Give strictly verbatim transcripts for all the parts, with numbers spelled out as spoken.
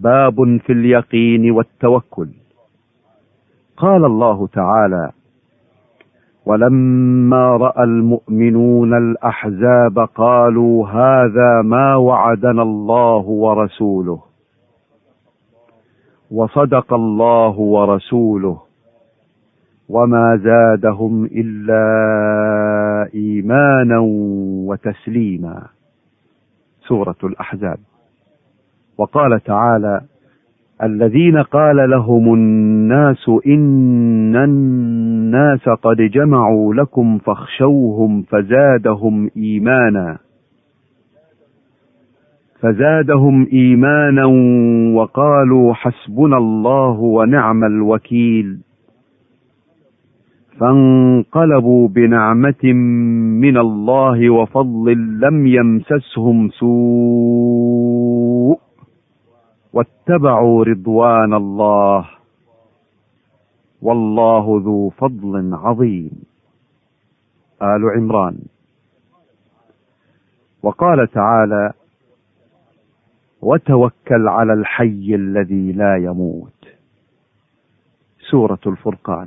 باب في اليقين والتوكل. قال الله تعالى: ولما رأى المؤمنون الأحزاب قالوا هذا ما وعدنا الله ورسوله وصدق الله ورسوله وما زادهم إلا إيمانا وتسليما. سورة الأحزاب. وقال تعالى: الذين قال لهم الناس إن الناس قد جمعوا لكم فاخشوهم فزادهم إيمانا فزادهم إيمانا وقالوا حسبنا الله ونعم الوكيل. فانقلبوا بنعمة من الله وفضل لم يمسسهم سوء واتبعوا رضوان الله والله ذو فضل عظيم. آل عمران. وقال تعالى: وتوكل على الحي الذي لا يموت. سورة الفرقان.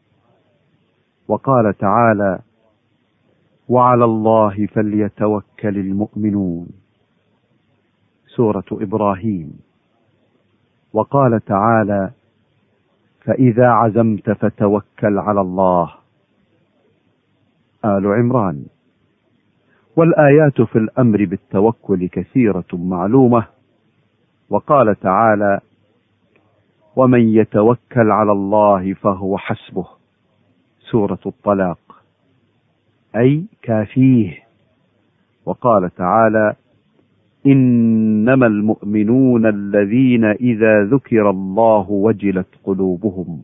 وقال تعالى: وعلى الله فليتوكل المؤمنون. سورة إبراهيم. وقال تعالى: فإذا عزمت فتوكل على الله. آل عمران. والآيات في الأمر بالتوكل كثيرة معلومة. وقال تعالى: ومن يتوكل على الله فهو حسبه. سورة الطلاق، أي كافيه. وقال تعالى: إنما المؤمنون الذين إذا ذكر الله وجلت قلوبهم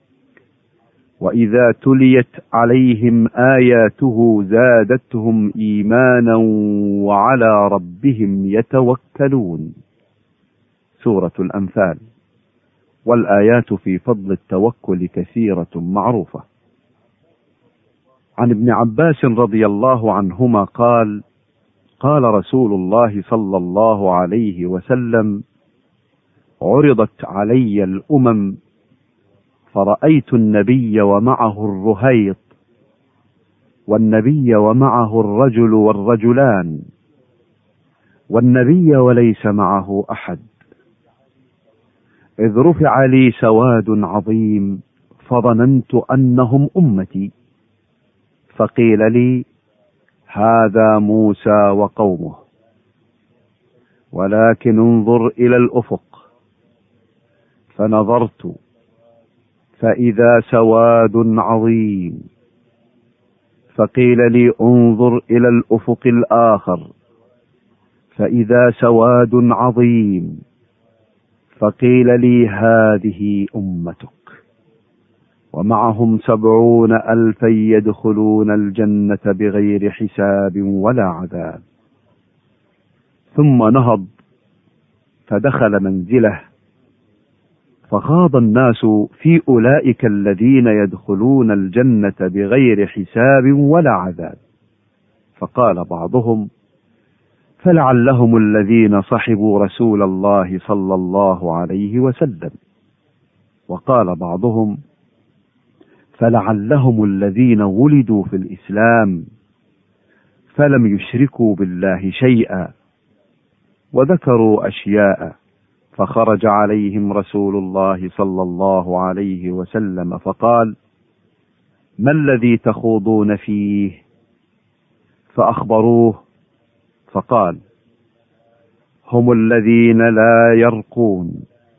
وإذا تليت عليهم آياته زادتهم إيمانا وعلى ربهم يتوكلون. سورة الأنفال. والآيات في فضل التوكل كثيرة معروفة. عن ابن عباس رضي الله عنهما قال: قال رسول الله صلى الله عليه وسلم: عرضت علي الأمم فرأيت النبي ومعه الرهيط والنبي ومعه الرجل والرجلان والنبي وليس معه أحد، إذ رفع لي سواد عظيم فظننت أنهم أمتي، فقيل لي: هذا موسى وقومه، ولكن انظر إلى الأفق. فنظرت فإذا سواد عظيم، فقيل لي: انظر إلى الأفق الآخر، فإذا سواد عظيم، فقيل لي: هذه أمتك، ومعهم سبعون ألفا يدخلون الجنة بغير حساب ولا عذاب. ثم نهض فدخل منزله، فخاض الناس في أولئك الذين يدخلون الجنة بغير حساب ولا عذاب، فقال بعضهم: فلعلهم الذين صحبوا رسول الله صلى الله عليه وسلم. وقال بعضهم: فلعلهم الذين ولدوا في الإسلام فلم يشركوا بالله شيئا. وذكروا أشياء، فخرج عليهم رسول الله صلى الله عليه وسلم فقال: ما الذي تخوضون فيه؟ فأخبروه، فقال: هم الذين لا يرقون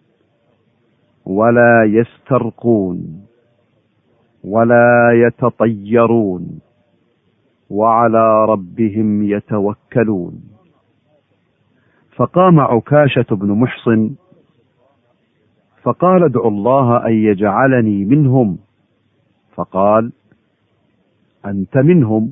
ولا يسترقون ولا يتطيرون وعلى ربهم يتوكلون. فقام عكاشة بن محصن فقال: ادعوا الله أن يجعلني منهم. فقال: أنت منهم.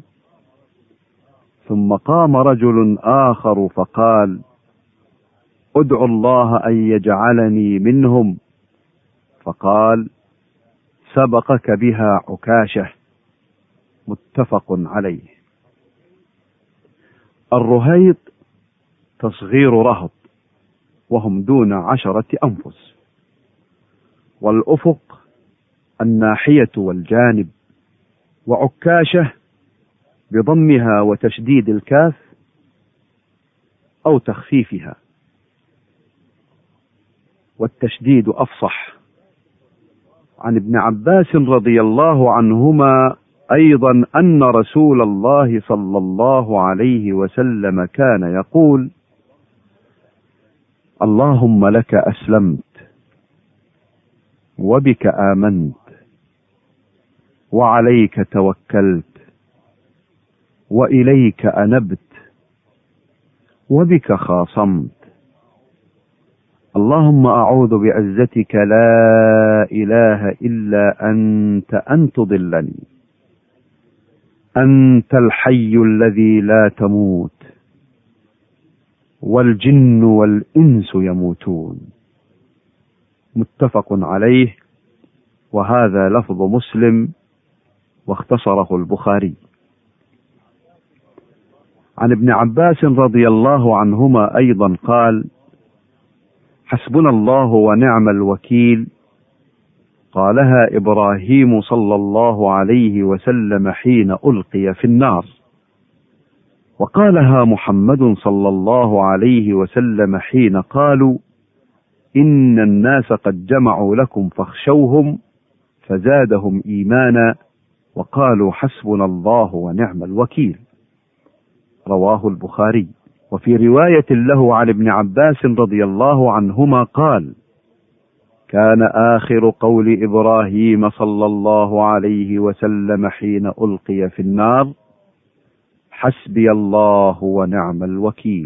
ثم قام رجل آخر فقال: ادعوا الله أن يجعلني منهم. فقال: سبقك بها عكاشة. متفق عليه. الرهيط تصغير رهط، وهم دون عشرة أنفس. والأفق الناحية والجانب. وعكاشة بضمها وتشديد الكاف أو تخفيفها، والتشديد أفصح. عن ابن عباس رضي الله عنهما أيضا أن رسول الله صلى الله عليه وسلم كان يقول: اللهم لك أسلمت وبك آمنت وعليك توكلت وإليك أنبت وبك خاصمت. اللهم أعوذ بعزتك لا إله إلا أنت أن تضلني. أنت الحي الذي لا تموت والجن والإنس يموتون. متفق عليه، وهذا لفظ مسلم واختصره البخاري. عن ابن عباس رضي الله عنهما أيضا قال: حسبنا الله ونعم الوكيل قالها إبراهيم صلى الله عليه وسلم حين ألقي في النار، وقالها محمد صلى الله عليه وسلم حين قالوا: إن الناس قد جمعوا لكم فاخشوهم، فزادهم إيمانا وقالوا حسبنا الله ونعم الوكيل. رواه البخاري. وفي رواية له عن ابن عباس رضي الله عنهما قال: كان آخر قول إبراهيم صلى الله عليه وسلم حين ألقي في النار: حسبي الله ونعم الوكيل.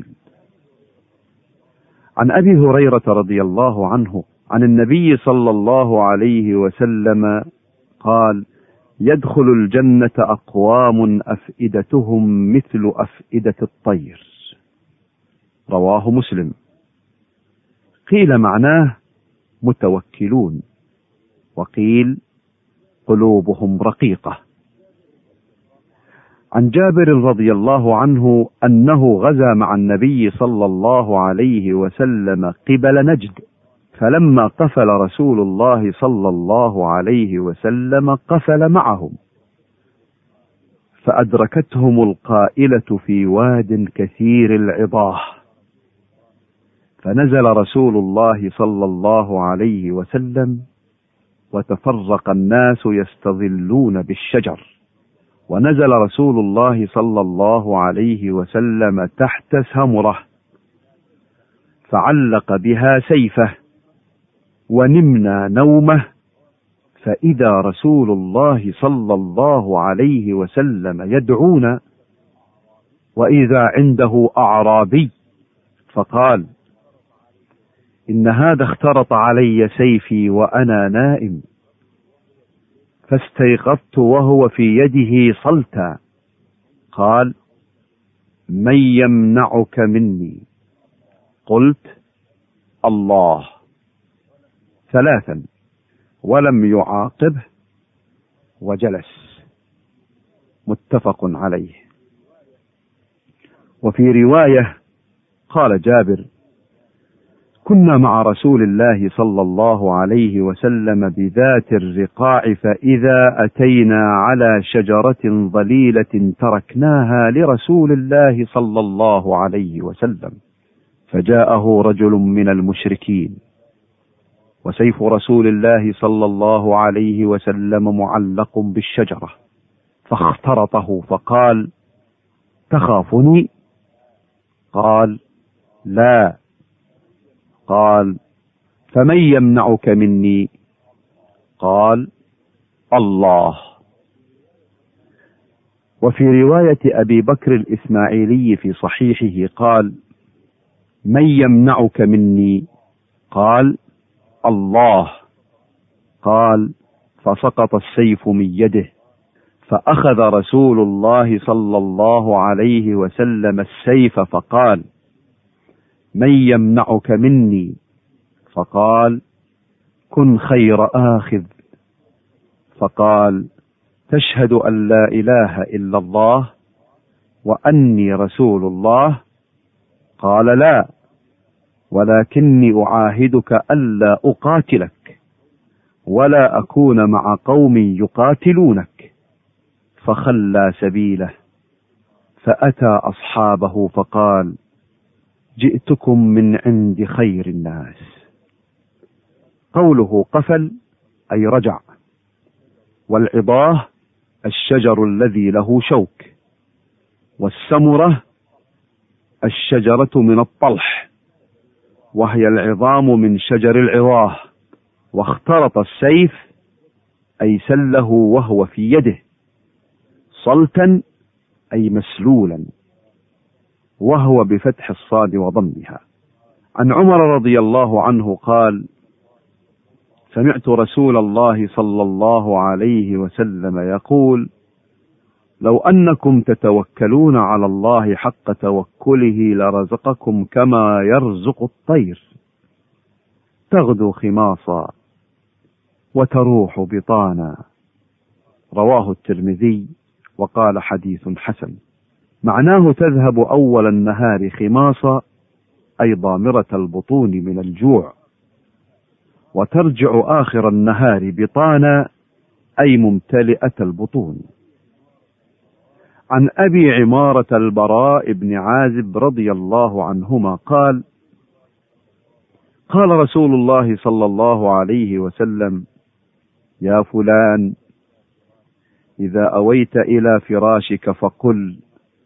عن أبي هريرة رضي الله عنه عن النبي صلى الله عليه وسلم قال: يدخل الجنة أقوام أفئدتهم مثل أفئدة الطير. رواه مسلم. قيل معناه متوكلون، وقيل قلوبهم رقيقة. عن جابر رضي الله عنه أنه غزا مع النبي صلى الله عليه وسلم قبل نجد، فلما قفل رسول الله صلى الله عليه وسلم قفل معهم، فأدركتهم القائلة في واد كثير العضاه، فنزل رسول الله صلى الله عليه وسلم وتفرق الناس يستظلون بالشجر، ونزل رسول الله صلى الله عليه وسلم تحت سمرة فعلق بها سيفه، ونمنا نومه، فإذا رسول الله صلى الله عليه وسلم يدعونا، وإذا عنده أعرابي فقال: إن هذا اخترط علي سيفي وأنا نائم، فاستيقظت وهو في يده صلتا. قال: من يمنعك مني؟ قلت: الله، ثلاثا، ولم يعاقبه وجلس. متفق عليه. وفي رواية قال جابر: كنا مع رسول الله صلى الله عليه وسلم بذات الرقاع، فإذا أتينا على شجرة ظليلة تركناها لرسول الله صلى الله عليه وسلم، فجاءه رجل من المشركين، وسيف رسول الله صلى الله عليه وسلم معلق بالشجرة، فاخترطه فقال: تخافني؟ قال: لا. قال: فمن يمنعك مني؟ قال: الله. وفي رواية أبي بكر الإسماعيلي في صحيحه قال: من يمنعك مني؟ قال: الله. قال: فسقط السيف من يده، فأخذ رسول الله صلى الله عليه وسلم السيف فقال: من يمنعك مني؟ فقال: كن خير آخذ. فقال: تشهد أن لا إله إلا الله وأني رسول الله؟ قال: لا. ولكني أعاهدك ألا أقاتلك ولا أكون مع قوم يقاتلونك. فخلى سبيله، فأتى أصحابه فقال: جئتكم من عند خير الناس. قوله قفل أي رجع، والعضاه الشجر الذي له شوك، والسمرة الشجرة من الطلح، وهي العظام من شجر العضاه. واخترط السيف أي سله وهو في يده، صلتا أي مسلولا، وهو بفتح الصاد وضمها. عن عمر رضي الله عنه قال: سمعت رسول الله صلى الله عليه وسلم يقول: لو أنكم تتوكلون على الله حق توكله لرزقكم كما يرزق الطير، تغدو خماصا وتروح بطانا. رواه الترمذي وقال حديث حسن. معناه تذهب أول النهار خماصا أي ضامرة البطون من الجوع، وترجع آخر النهار بطانا أي ممتلئة البطون. عن أبي عمارة البراء بن عازب رضي الله عنهما قال: قال رسول الله صلى الله عليه وسلم: يا فلان، إذا أويت إلى فراشك فقل: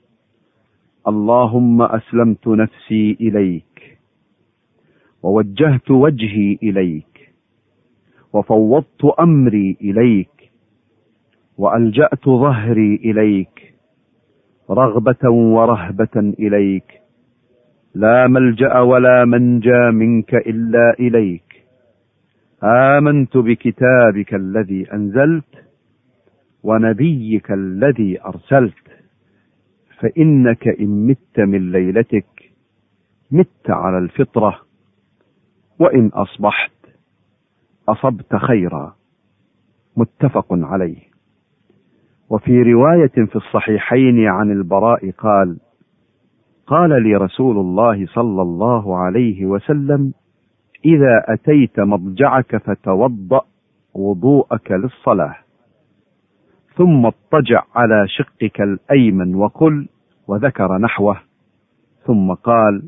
اللهم أسلمت نفسي إليك، ووجهت وجهي إليك، وفوضت أمري إليك، وألجأت ظهري إليك، رغبة ورهبة إليك، لا ملجأ ولا منجى منك إلا إليك. آمنت بكتابك الذي أنزلت ونبيك الذي أرسلت، فإنك إن مت من ليلتك مت على الفطرة، وإن أصبحت أصبت خيرا. متفق عليه. وفي رواية في الصحيحين عن البراء قال: قال لي رسول الله صلى الله عليه وسلم: إذا أتيت مضجعك فتوضأ وضوءك للصلاة، ثم اضطجع على شقك الأيمن وقل، وذكر نحوه، ثم قال: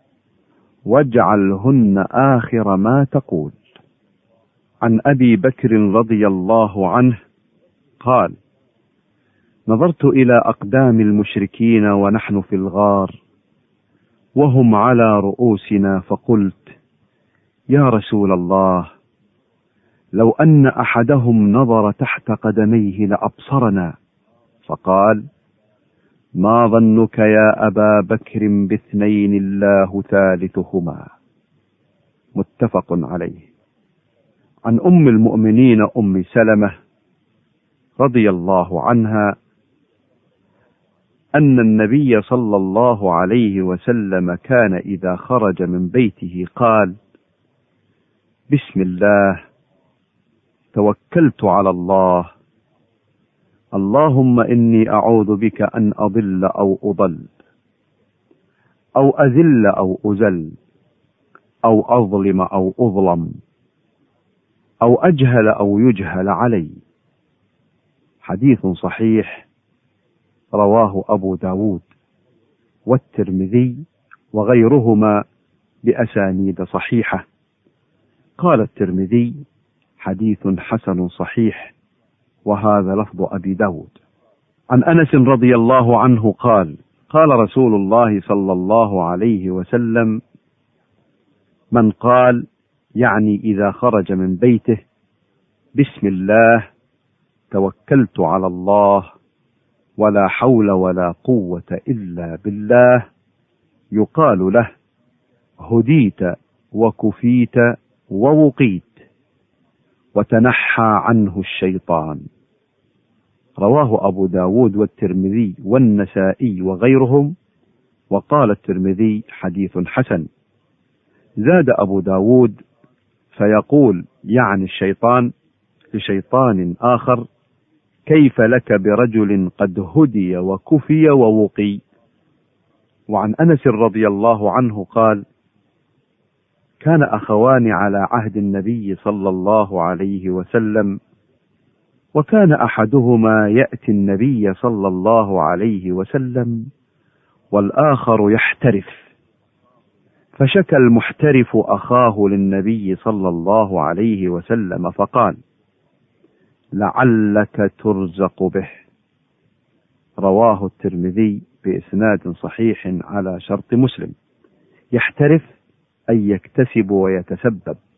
واجعلهن آخر ما تقول. عن أبي بكر رضي الله عنه قال: نظرت إلى أقدام المشركين ونحن في الغار وهم على رؤوسنا، فقلت: يا رسول الله، لو أن أحدهم نظر تحت قدميه لأبصرنا. فقال: ما ظنك يا أبا بكر باثنين الله ثالثهما. متفق عليه. عن أم المؤمنين أم سلمة رضي الله عنها أن النبي صلى الله عليه وسلم كان إذا خرج من بيته قال: بسم الله، توكلت على الله، اللهم إني أعوذ بك أن أضل أو أضل، أو أذل أو أزل، أو أظلم أو أظلم، أو أجهل أو يجهل علي. حديث صحيح رواه أبو داود والترمذي وغيرهما بأسانيد صحيحة. قال الترمذي: حديث حسن صحيح، وهذا لفظ أبي داود. عن أنس رضي الله عنه قال: قال رسول الله صلى الله عليه وسلم: من قال، يعني إذا خرج من بيته: بسم الله، توكلت على الله، ولا حول ولا قوة إلا بالله، يقال له: هديت وكفيت ووقيت، وتنحى عنه الشيطان. رواه أبو داود والترمذي والنسائي وغيرهم. وقال الترمذي: حديث حسن. زاد أبو داود: فيقول يعني الشيطان لشيطان آخر: كيف لك برجل قد هدي وكفي ووقي. وعن أنس رضي الله عنه قال: كان أخوان على عهد النبي صلى الله عليه وسلم، وكان أحدهما يأتي النبي صلى الله عليه وسلم والآخر يحترف، فشكى المحترف أخاه للنبي صلى الله عليه وسلم فقال: لعلك ترزق به. رواه الترمذي بإسناد صحيح على شرط مسلم. يحترف أي يكتسب ويتسبب.